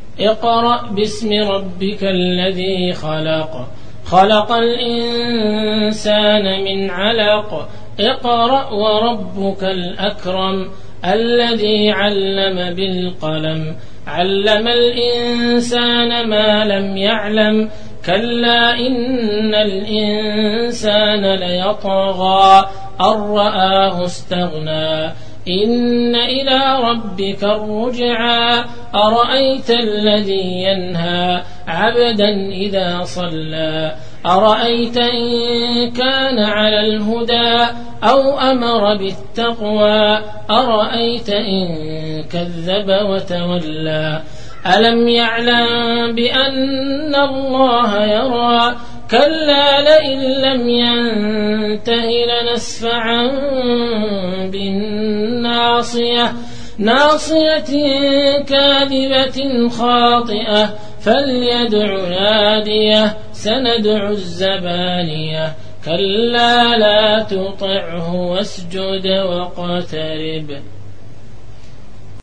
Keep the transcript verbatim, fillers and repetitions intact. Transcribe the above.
اقرأ باسم ربك الذي خلق خلق الإنسان من علق اقرأ وربك الأكرم الذي علم بالقلم علم الإنسان ما لم يعلم كلا إن الإنسان ليطغى أن رآه استغنى إن إلى ربك الرجعى أرأيت الذي ينهى عبدا إذا صلى أرأيت إن كان على الهدى أو أمر بالتقوى أرأيت إن كذب وتولى ألم يعلم بأن الله يرى كلا لئن لم ينته لنسفعا بالناصية ناصية كاذبة خاطئة فليدع ناديه سندع الزبانية كلا لا تطعه واسجد واقترب.